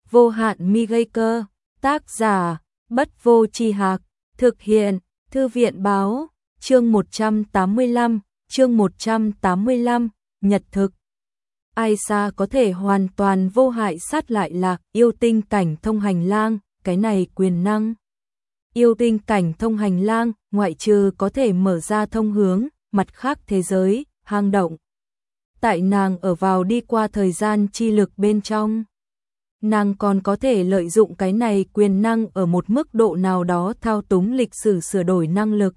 vô hạn mi gây cơ, tác giả, Bất Vô Tri Hạc, thực hiện, Thư viện báo, chương 185, nhật thực. Aiza có thể hoàn toàn vô hại sát lại Lạc yêu tinh cảnh thông hành lang, cái này quyền năng. Yêu tinh cảnh thông hành lang, ngoại trừ có thể mở ra thông hướng, mặt khác thế giới, hang động. Tại nàng ở vào đi qua thời gian chi lực bên trong. Nàng còn có thể lợi dụng cái này quyền năng ở một mức độ nào đó thao túng lịch sử sửa đổi năng lực.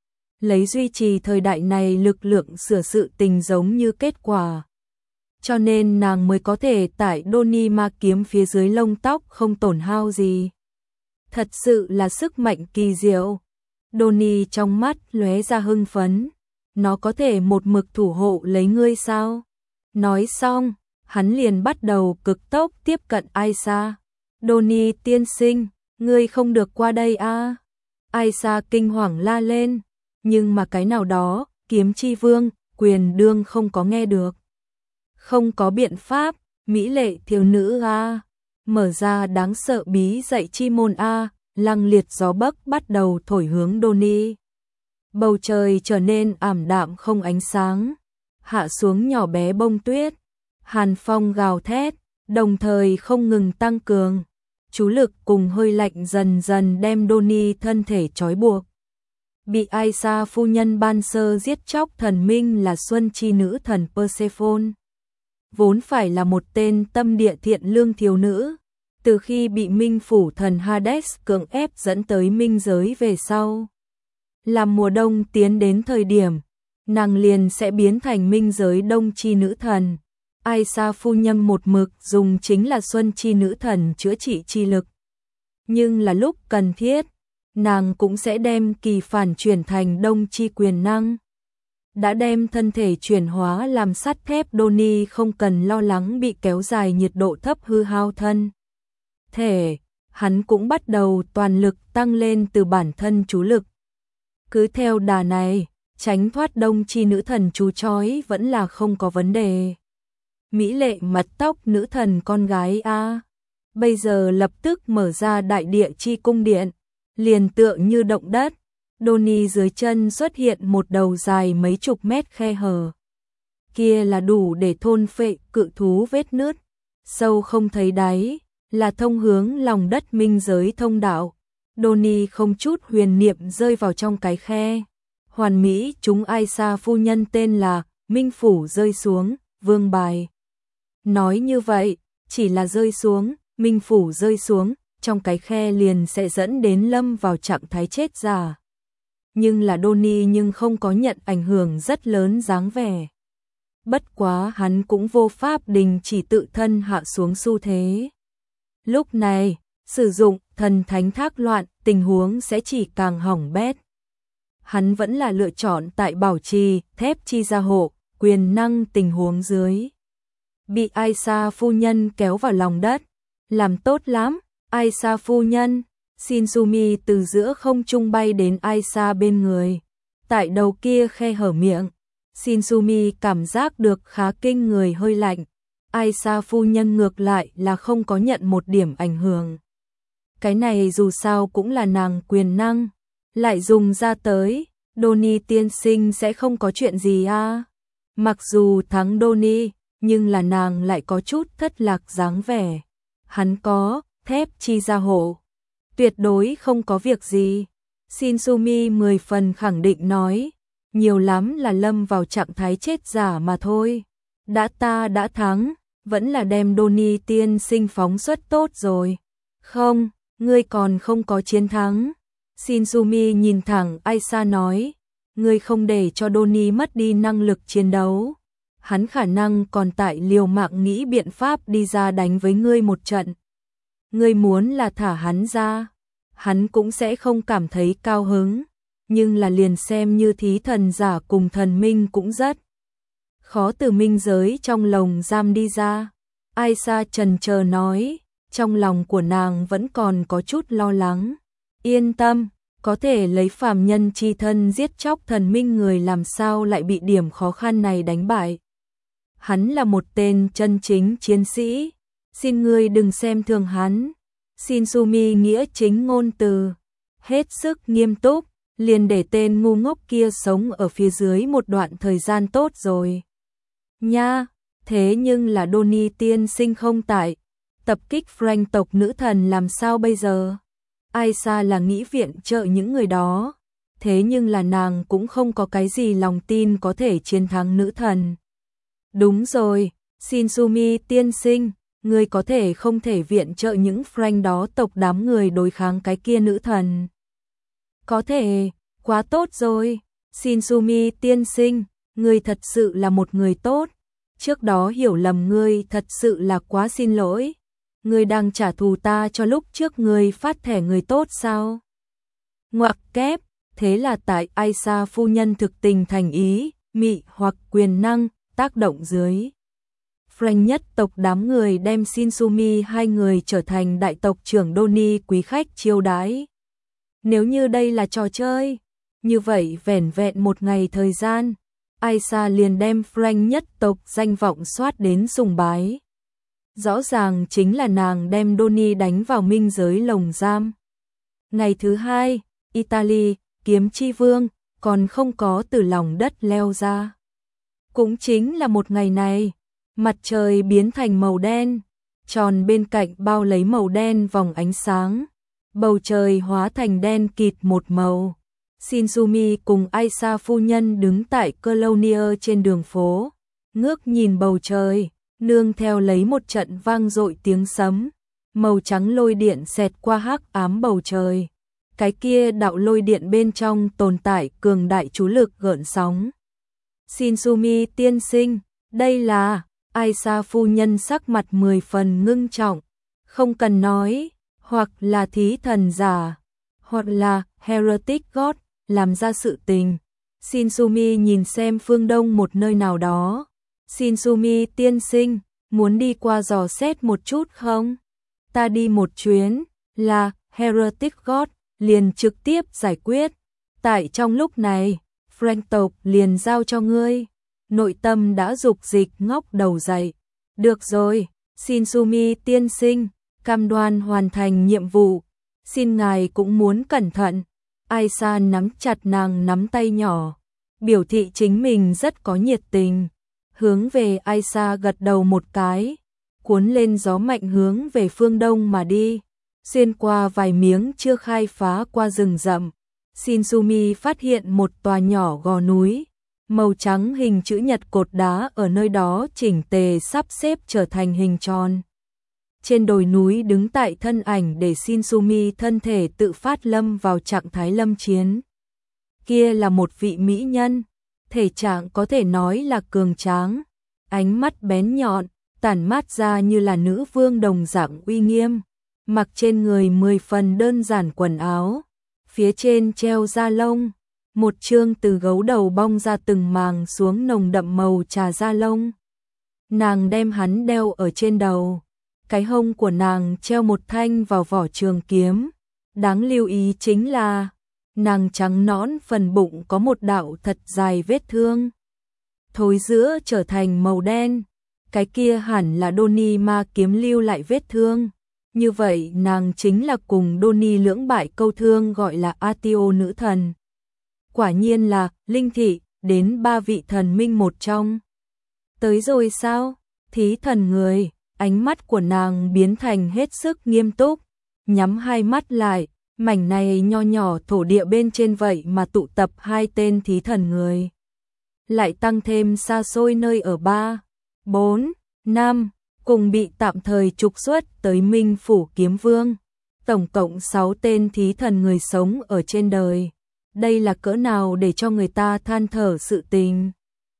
Lấy duy trì thời đại này lực lượng sửa sự tình giống như kết quả. Cho nên nàng mới có thể tại Donnie ma kiếm phía dưới lông tóc không tổn hao gì. Thật sự là sức mạnh kỳ diệu. Donnie trong mắt lóe ra hưng phấn. Nó có thể một mực thủ hộ lấy ngươi sao? Nói xong, hắn liền bắt đầu cực tốc tiếp cận Aiza. Donnie tiên sinh, ngươi không được qua đây a. Aiza kinh hoàng la lên, nhưng mà cái nào đó, kiếm chi vương, quyền đương không có nghe được. Không có biện pháp, mỹ lệ thiếu nữ a, mở ra đáng sợ bí dạy chi môn a, lăng liệt gió bấc bắt đầu thổi hướng Donnie. Bầu trời trở nên ảm đạm không ánh sáng, hạ xuống nhỏ bé bông tuyết, hàn phong gào thét, đồng thời không ngừng tăng cường, chú lực cùng hơi lạnh dần dần đem Donnie thân thể trói buộc. Bị Aiza phu nhân ban sơ giết chóc thần minh là Xuân chi nữ thần Persephone. Vốn phải là một tên tâm địa thiện lương thiếu nữ, từ khi bị minh phủ thần Hades cưỡng ép dẫn tới minh giới về sau. Làm mùa đông tiến đến thời điểm, nàng liền sẽ biến thành minh giới đông chi nữ thần. Aiza phu nhân một mực dùng chính là Xuân chi nữ thần chữa trị chi lực. Nhưng là lúc cần thiết, nàng cũng sẽ đem kỳ phản chuyển thành đông chi quyền năng. Đã đem thân thể chuyển hóa làm sắt thép, Donnie không cần lo lắng bị kéo dài nhiệt độ thấp hư hao thân thể, hắn cũng bắt đầu toàn lực tăng lên từ bản thân chú lực. Cứ theo đà này, tránh thoát đông chi nữ thần chú chói vẫn là không có vấn đề. Mỹ lệ mặt tóc nữ thần con gái a, bây giờ lập tức mở ra đại địa chi cung điện, liền tựa như động đất. Donnie dưới chân xuất hiện một đầu dài mấy chục mét khe hở. Kia là đủ để thôn phệ cự thú vết nứt, sâu không thấy đáy, là thông hướng lòng đất minh giới thông đạo. Donnie không chút huyền niệm rơi vào trong cái khe. Hoàn mỹ chúng Aiza phu nhân tên là Minh Phủ rơi xuống, vương bài. Nói như vậy, chỉ là rơi xuống, Minh Phủ rơi xuống, trong cái khe liền sẽ dẫn đến lâm vào trạng thái chết già. Nhưng là Donnie nhưng không có nhận ảnh hưởng rất lớn dáng vẻ. Bất quá hắn cũng vô pháp đình chỉ tự thân hạ xuống xu thế. Lúc này, sử dụng thần thánh thác loạn, tình huống sẽ chỉ càng hỏng bét. Hắn vẫn là lựa chọn tại bảo trì, thép chi gia hộ, quyền năng tình huống dưới. Bị Aiza phu nhân kéo vào lòng đất. Làm tốt lắm, Aiza phu nhân. Shinzumi từ giữa không trung bay đến Aiza bên người. Tại đầu kia khe hở miệng, Shinzumi cảm giác được khá kinh người hơi lạnh. Aiza phu nhân ngược lại là không có nhận một điểm ảnh hưởng. Cái này dù sao cũng là nàng quyền năng, lại dùng ra tới, Donnie tiên sinh sẽ không có chuyện gì a. Mặc dù thắng Donnie, nhưng là nàng lại có chút thất lạc dáng vẻ. Hắn có thép chi gia hộ, tuyệt đối không có việc gì. Shinzumi 10 phần khẳng định nói, nhiều lắm là lâm vào trạng thái chết giả mà thôi. Ta đã thắng, vẫn là đem Donnie tiên sinh phóng xuất tốt rồi. Không, ngươi còn không có chiến thắng. Shinzumi nhìn thẳng Aiza nói, ngươi không để cho Donnie mất đi năng lực chiến đấu. Hắn khả năng còn tại liều mạng nghĩ biện pháp đi ra đánh với ngươi một trận. Ngươi muốn là thả hắn ra, hắn cũng sẽ không cảm thấy cao hứng, nhưng là liền xem như thí thần giả cùng thần minh cũng rất khó từ minh giới trong lồng giam đi ra. Aiza chần chờ nói, trong lòng của nàng vẫn còn có chút lo lắng. Yên tâm, có thể lấy phàm nhân chi thân giết chóc thần minh người làm sao lại bị điểm khó khăn này đánh bại. Hắn là một tên chân chính chiến sĩ, Xin ngươi đừng xem thường hắn. Shinsumi nghĩa chính ngôn từ, hết sức nghiêm túc, liền để tên ngu ngốc kia sống ở phía dưới một đoạn thời gian tốt rồi. Nha, thế nhưng là Donnie tiên sinh không tại, tập kích Frank tộc nữ thần làm sao bây giờ? Aisa là nghĩ viện trợ những người đó, thế nhưng là nàng cũng không có cái gì lòng tin có thể chiến thắng nữ thần. Đúng rồi, Shinsumi tiên sinh, ngươi có thể không thể viện trợ những Frank đó tộc đám người đối kháng cái kia nữ thần. Có thể, quá tốt rồi, Shinsumi tiên sinh, ngươi thật sự là một người tốt, trước đó hiểu lầm ngươi thật sự là quá xin lỗi. Ngươi đang trả thù ta cho lúc trước ngươi phát thẻ người tốt sao? Ngoặc kép, thế là tại Aisa phu nhân thực tình thành ý, mị hoặc quyền năng, tác động dưới. Frank nhất tộc đám người đem Shinsumi hai người trở thành đại tộc trưởng Donnie quý khách chiêu đãi. Nếu như đây là trò chơi, như vậy vẻn vẹn một ngày thời gian, Aisa liền đem Frank nhất tộc danh vọng soát đến sùng bái. Rõ ràng chính là nàng đem Donnie đánh vào minh giới lồng giam. Ngày thứ hai, Italy, kiếm chi vương, còn không có từ lòng đất leo ra. Cũng chính là một ngày này, mặt trời biến thành màu đen, tròn bên cạnh bao lấy màu đen vòng ánh sáng, bầu trời hóa thành đen kịt một màu. Shinsumi cùng Aisa phu nhân đứng tại Colonia trên đường phố, ngước nhìn bầu trời, nương theo lấy một trận vang dội tiếng sấm, màu trắng lôi điện xẹt qua hắc ám bầu trời. Cái kia đạo lôi điện bên trong tồn tại cường đại chú lực gợn sóng. Shinsumi tiên sinh, đây là, Aisa phu nhân sắc mặt 10 phần ngưng trọng, không cần nói, hoặc là thí thần giả, hoặc là heretic god, làm ra sự tình. Shinsumi nhìn xem phương đông một nơi nào đó. Shinsumi tiên sinh, muốn đi qua dò xét một chút không? Ta đi một chuyến, là heretic god, liền trực tiếp giải quyết. Tại trong lúc này, Frank tộc liền giao cho ngươi. Nội tâm đã dục dịch ngóc đầu dậy. Được rồi, Shinsumi tiên sinh, cam đoan hoàn thành nhiệm vụ. Xin ngài cũng muốn cẩn thận. Aisa nắm chặt nàng nắm tay nhỏ, biểu thị chính mình rất có nhiệt tình. Hướng về Aisa gật đầu một cái, cuốn lên gió mạnh hướng về phương đông mà đi, xuyên qua vài miếng chưa khai phá qua rừng rậm. Shinsumi phát hiện một tòa nhỏ gò núi, màu trắng hình chữ nhật cột đá ở nơi đó chỉnh tề sắp xếp trở thành hình tròn. Trên đồi núi đứng tại thân ảnh để Shinsumi thân thể tự phát lâm vào trạng thái lâm chiến. Kia là một vị mỹ nhân, thể trạng có thể nói là cường tráng, ánh mắt bén nhọn, tản mát ra như là nữ vương đồng dạng uy nghiêm, mặc trên người 10 phần đơn giản quần áo, phía trên treo da lông, một chương từ gấu đầu bong ra từng màng xuống nồng đậm màu trà da lông. Nàng đem hắn đeo ở trên đầu, cái hông của nàng treo một thanh vào vỏ trường kiếm, đáng lưu ý chính là nàng trắng nõn phần bụng có một đạo thật dài vết thương, thối giữa trở thành màu đen, cái kia hẳn là Donnie ma kiếm lưu lại vết thương. Như vậy nàng chính là cùng Donnie lưỡng bại câu thương gọi là Atio nữ thần. Quả nhiên là linh thị, đến 3 vị thần minh một trong. Tới rồi sao? Thí thần người, ánh mắt của nàng biến thành hết sức nghiêm túc, nhắm hai mắt lại, mảnh này nho nhỏ thổ địa bên trên vậy mà tụ tập 2 tên thí thần người. Lại tăng thêm xa xôi nơi ở 3, 4, 5, cùng bị tạm thời trục xuất tới Minh Phủ Kiếm Vương. Tổng cộng 6 tên thí thần người sống ở trên đời. Đây là cỡ nào để cho người ta than thở sự tình.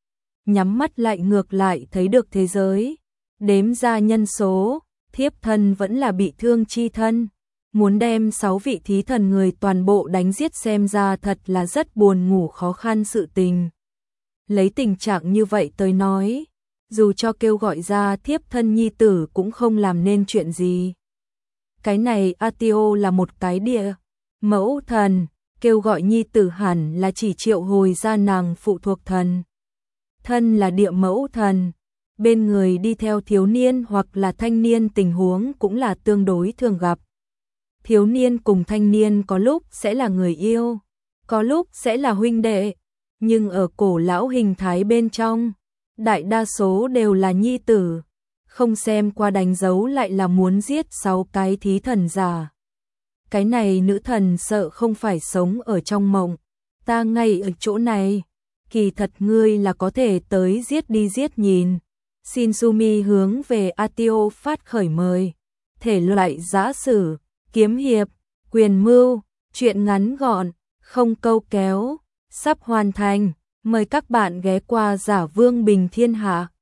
Nhắm mắt lại ngược lại thấy được thế giới. Đếm ra nhân số, thiếp thân vẫn là bị thương chi thân. Muốn đem 6 vị thí thần người toàn bộ đánh giết xem ra thật là rất buồn ngủ khó khăn sự tình. Lấy tình trạng như vậy tới nói, dù cho kêu gọi ra thiếp thân nhi tử cũng không làm nên chuyện gì. Cái này Atio là một cái địa mẫu thần, kêu gọi nhi tử hẳn là chỉ triệu hồi ra nàng phụ thuộc thần. Thân là địa mẫu thần, bên người đi theo thiếu niên hoặc là thanh niên tình huống cũng là tương đối thường gặp. Thiếu niên cùng thanh niên có lúc sẽ là người yêu, có lúc sẽ là huynh đệ, nhưng ở cổ lão hình thái bên trong, đại đa số đều là nhi tử, không xem qua đánh dấu lại là muốn giết 6 cái thí thần giả. Cái này nữ thần sợ không phải sống ở trong mộng, ta ngay ở chỗ này, kỳ thật ngươi là có thể tới giết đi giết nhìn. Shinzumi hướng về Atio phát khởi mời, thể loại giã sử, kiếm hiệp, quyền mưu, truyện ngắn gọn, không câu kéo, sắp hoàn thành, mời các bạn ghé qua Giả Vương Bình Thiên Hạ.